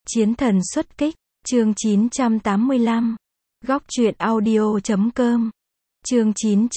Chiến thần xuất kích, chương 985. Góc truyện audio.com. Chương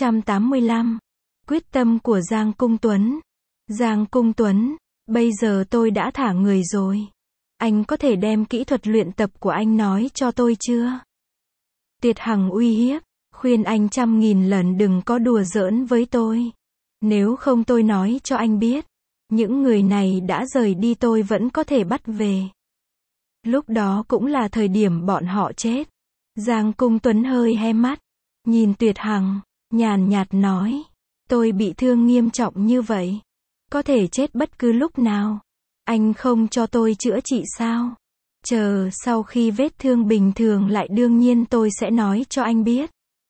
985. Quyết tâm của Giang Cung Tuấn. Giang Cung Tuấn, bây giờ tôi đã thả người rồi. Anh có thể đem kỹ thuật luyện tập của anh nói cho tôi chưa? Tiệt Hằng uy hiếp, khuyên anh 100.000 lần đừng có đùa giỡn với tôi. Nếu không tôi nói cho anh biết, những người này đã rời đi tôi vẫn có thể bắt về. Lúc đó cũng là thời điểm bọn họ chết. Giang Cung Tuấn hơi hé mắt, nhìn Tuyệt Hằng, nhàn nhạt nói, tôi bị thương nghiêm trọng như vậy, có thể chết bất cứ lúc nào. Anh không cho tôi chữa trị sao? Chờ sau khi vết thương bình thường lại đương nhiên tôi sẽ nói cho anh biết.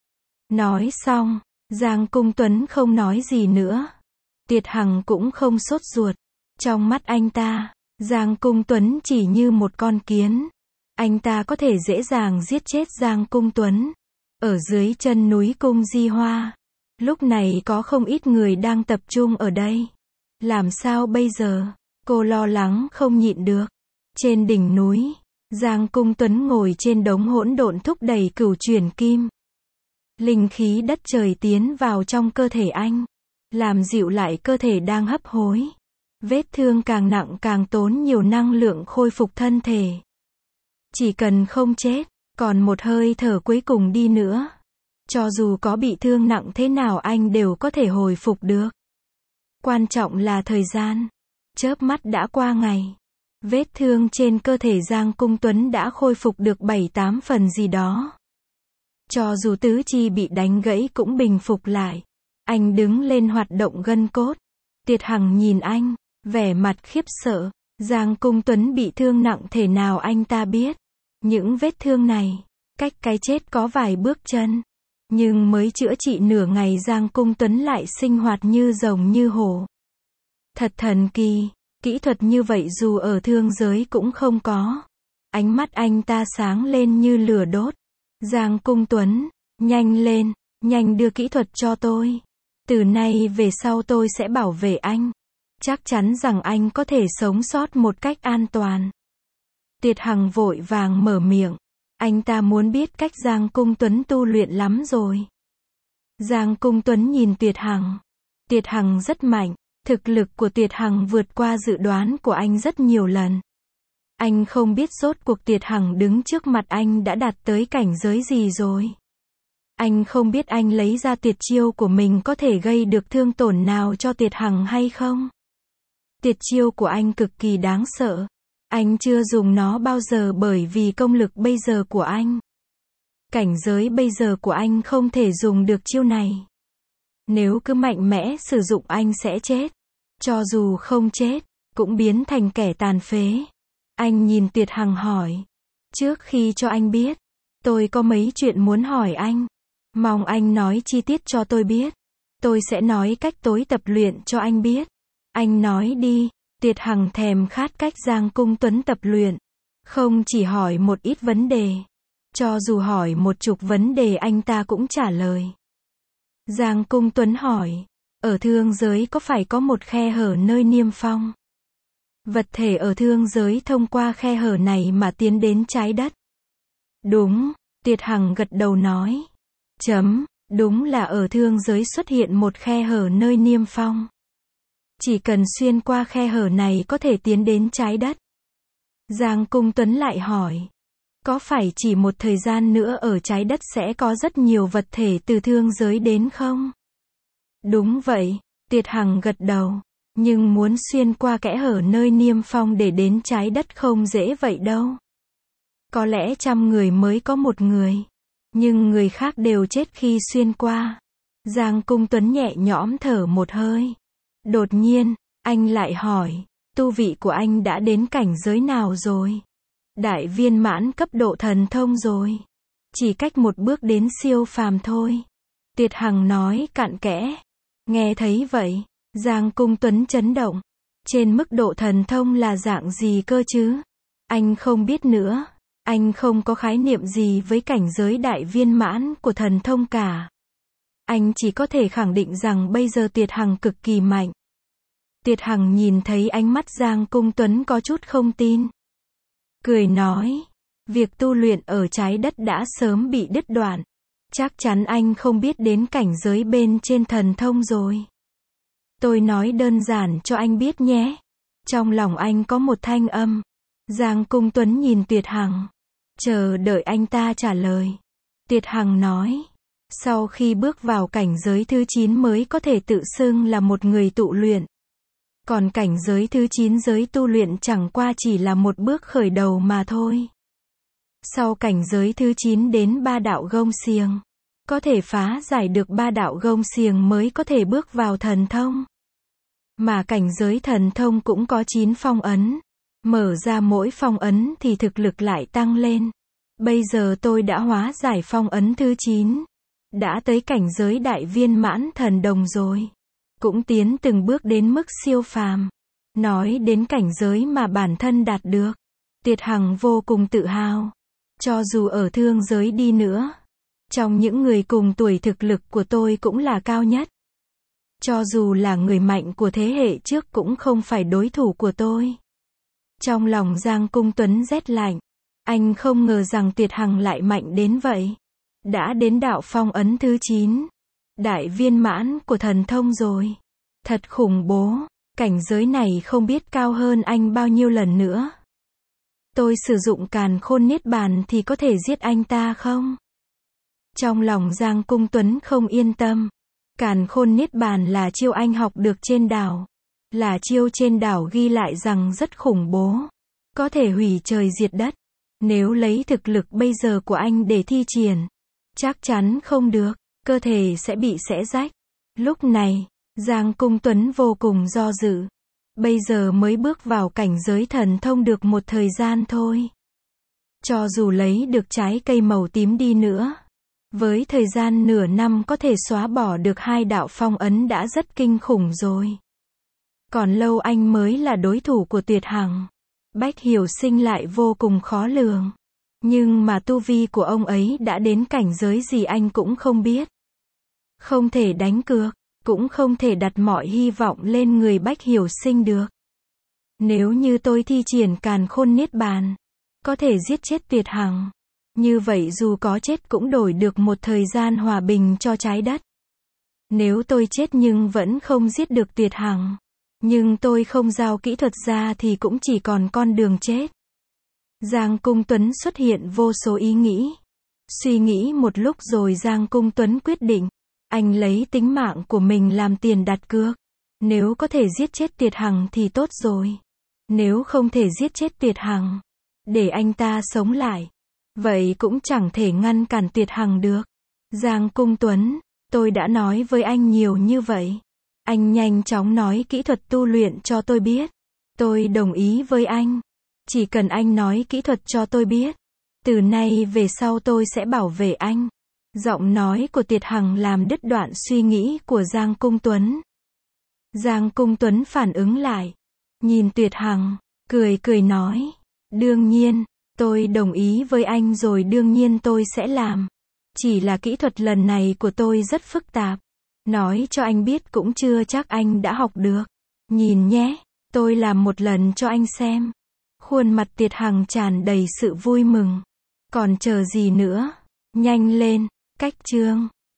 Nói xong, Giang Cung Tuấn không nói gì nữa. Tiệt Hằng cũng không sốt ruột. Trong mắt anh ta, Giang Cung Tuấn chỉ như một con kiến. Anh ta có thể dễ dàng giết chết Giang Cung Tuấn. Ở dưới chân núi Cung Di Hoa, lúc này có không ít người đang tập trung ở đây. Làm sao bây giờ? Cô lo lắng không nhịn được. Trên đỉnh núi, Giang Cung Tuấn ngồi trên đống hỗn độn thúc đẩy cửu chuyển kim. Linh khí đất trời tiến vào trong cơ thể anh, làm dịu lại cơ thể đang hấp hối. Vết thương càng nặng càng tốn nhiều năng lượng khôi phục thân thể. Chỉ cần không chết, còn một hơi thở cuối cùng đi nữa, cho dù có bị thương nặng thế nào anh đều có thể hồi phục được. Quan trọng là thời gian. Chớp mắt đã qua ngày. Vết thương trên cơ thể Giang Cung Tuấn đã khôi phục được 7-8 phần gì đó. Cho dù tứ chi bị đánh gãy cũng bình phục lại. Anh đứng lên hoạt động gân cốt. Tiệt Hằng nhìn anh, vẻ mặt khiếp sợ. Giang Cung Tuấn bị thương nặng thể nào anh ta biết. Những vết thương này, cách cái chết có vài bước chân. Nhưng mới chữa trị nửa ngày Giang Cung Tuấn lại sinh hoạt như rồng như hổ. Thật thần kỳ, kỹ thuật như vậy dù ở thương giới cũng không có. Ánh mắt anh ta sáng lên như lửa đốt. Giang Cung Tuấn, nhanh lên, nhanh đưa kỹ thuật cho tôi. Từ nay về sau tôi sẽ bảo vệ anh. Chắc chắn rằng anh có thể sống sót một cách an toàn. Tiệt Hằng vội vàng mở miệng. Anh ta muốn biết cách Giang Cung Tuấn tu luyện lắm rồi. Giang Cung Tuấn nhìn Tiệt Hằng. Tiệt Hằng rất mạnh. Thực lực của Tiệt Hằng vượt qua dự đoán của anh rất nhiều lần. Anh không biết rốt cuộc Tiệt Hằng đứng trước mặt anh đã đạt tới cảnh giới gì rồi. Anh không biết anh lấy ra tuyệt chiêu của mình có thể gây được thương tổn nào cho Tiệt Hằng hay không. Tuyệt chiêu của anh cực kỳ đáng sợ. Anh chưa dùng nó bao giờ bởi vì công lực bây giờ của anh. Cảnh giới bây giờ của anh không thể dùng được chiêu này. Nếu cứ mạnh mẽ sử dụng anh sẽ chết. Cho dù không chết, cũng biến thành kẻ tàn phế. Anh nhìn Tiệt Hằng hỏi. Trước khi cho anh biết, tôi có mấy chuyện muốn hỏi anh. Mong anh nói chi tiết cho tôi biết. Tôi sẽ nói cách tối tập luyện cho anh biết. Anh nói đi. Tiệt Hằng thèm khát cách Giang Cung Tuấn tập luyện. Không chỉ hỏi một ít vấn đề. Cho dù hỏi 10 vấn đề anh ta cũng trả lời. Giang Cung Tuấn hỏi. Ở thương giới có phải có một khe hở nơi niêm phong? Vật thể ở thương giới thông qua khe hở này mà tiến đến trái đất. Đúng, Tiệt Hằng gật đầu nói. Đúng là ở thương giới xuất hiện một khe hở nơi niêm phong. Chỉ cần xuyên qua khe hở này có thể tiến đến trái đất. Giang Cung Tuấn lại hỏi. Có phải chỉ một thời gian nữa ở trái đất sẽ có rất nhiều vật thể từ thương giới đến không? Đúng vậy, Tiệt Hằng gật đầu. Nhưng muốn xuyên qua kẽ hở nơi niêm phong để đến trái đất không dễ vậy đâu. Có lẽ 100 người mới có 1 người. Nhưng người khác đều chết khi xuyên qua. Giang Cung Tuấn nhẹ nhõm thở một hơi. Đột nhiên, anh lại hỏi. Tu vị của anh đã đến cảnh giới nào rồi? Đại viên mãn cấp độ thần thông rồi. Chỉ cách một bước đến siêu phàm thôi. Tiệt Hằng nói cặn kẽ. Nghe thấy vậy, Giang Cung Tuấn chấn động. Trên mức độ thần thông là dạng gì cơ chứ? Anh không biết nữa. Anh không có khái niệm gì với cảnh giới đại viên mãn của thần thông cả. Anh chỉ có thể khẳng định rằng bây giờ Tiệt Hằng cực kỳ mạnh. Tiệt Hằng nhìn thấy ánh mắt Giang Cung Tuấn có chút không tin. cười nói, việc tu luyện ở trái đất đã sớm bị đứt đoạn. Chắc chắn anh không biết đến cảnh giới bên trên thần thông rồi. Tôi nói đơn giản cho anh biết nhé. Trong lòng anh có một thanh âm. Giang Cung Tuấn nhìn Tuyệt Hằng, chờ đợi anh ta trả lời. Tuyệt Hằng nói, sau khi bước vào cảnh giới thứ 9 mới có thể tự xưng là một người tụ luyện. Còn cảnh giới thứ 9 giới tu luyện chẳng qua chỉ là một bước khởi đầu mà thôi. Sau cảnh giới thứ 9 đến 3 đạo gông xiềng, có thể phá giải được 3 đạo gông xiềng mới có thể bước vào thần thông. Mà cảnh giới thần thông cũng có 9 phong ấn. Mở ra mỗi phong ấn thì thực lực lại tăng lên. Bây giờ tôi đã hóa giải phong ấn thứ 9. Đã tới cảnh giới đại viên mãn thần đồng rồi. Cũng tiến từng bước đến mức siêu phàm. Nói đến cảnh giới mà bản thân đạt được, Tuyệt Hằng vô cùng tự hào. Cho dù ở thương giới đi nữa, trong những người cùng tuổi thực lực của tôi cũng là cao nhất. Cho dù là người mạnh của thế hệ trước cũng không phải đối thủ của tôi. Trong lòng Giang Cung Tuấn rét lạnh. Anh không ngờ rằng Tuyệt Hằng lại mạnh đến vậy. Đã đến đạo phong ấn thứ 9. Đại viên mãn của thần thông rồi. Thật khủng bố. Cảnh giới này không biết cao hơn anh bao nhiêu lần nữa. Tôi sử dụng Càn Khôn Niết Bàn thì có thể giết anh ta không? Trong lòng Giang Cung Tuấn không yên tâm. Càn Khôn Niết Bàn là chiêu anh học được trên đảo. Là chiêu trên đảo ghi lại rằng rất khủng bố. Có thể hủy trời diệt đất. Nếu lấy thực lực bây giờ của anh để thi triển, chắc chắn không được. Cơ thể sẽ bị xé rách. Lúc này, Giang Cung Tuấn vô cùng do dự. Bây giờ mới bước vào cảnh giới thần thông được một thời gian thôi. Cho dù lấy được trái cây màu tím đi nữa, với thời gian nửa năm có thể xóa bỏ được 2 đạo phong ấn đã rất kinh khủng rồi. Còn lâu anh mới là đối thủ của Tuyệt Hằng. Bách Hiểu Sinh lại vô cùng khó lường. Nhưng mà tu vi của ông ấy đã đến cảnh giới gì anh cũng không biết. Không thể đánh cược, cũng không thể đặt mọi hy vọng lên người Bách Hiểu Sinh được. Nếu như tôi thi triển Càn Khôn Niết Bàn, có thể giết chết Tuyệt Hằng. Như vậy dù có chết cũng đổi được một thời gian hòa bình cho trái đất. Nếu tôi chết nhưng vẫn không giết được Tuyệt Hằng, nhưng tôi không giao kỹ thuật ra thì cũng chỉ còn con đường chết. Giang Cung Tuấn xuất hiện vô số ý nghĩ. Suy nghĩ một lúc rồi Giang Cung Tuấn quyết định. Anh lấy tính mạng của mình làm tiền đặt cược. Nếu có thể giết chết Tuyệt Hằng thì tốt rồi. Nếu không thể giết chết Tuyệt Hằng, để anh ta sống lại, vậy cũng chẳng thể ngăn cản Tuyệt Hằng được. Giang Cung Tuấn, tôi đã nói với anh nhiều như vậy. Anh nhanh chóng nói kỹ thuật tu luyện cho tôi biết. Tôi đồng ý với anh. Chỉ cần anh nói kỹ thuật cho tôi biết, từ nay về sau tôi sẽ bảo vệ anh. Giọng nói của Tuyệt Hằng làm đứt đoạn suy nghĩ của Giang Cung Tuấn. Giang Cung Tuấn phản ứng lại, nhìn Tuyệt Hằng, cười nói, đương nhiên, tôi đồng ý với anh rồi, đương nhiên tôi sẽ làm. Chỉ là kỹ thuật lần này của tôi rất phức tạp. Nói cho anh biết cũng chưa chắc anh đã học được. Nhìn nhé, tôi làm một lần cho anh xem. Khuôn mặt Tuyệt Hằng tràn đầy sự vui mừng. Còn chờ gì nữa? Nhanh lên, cách chương.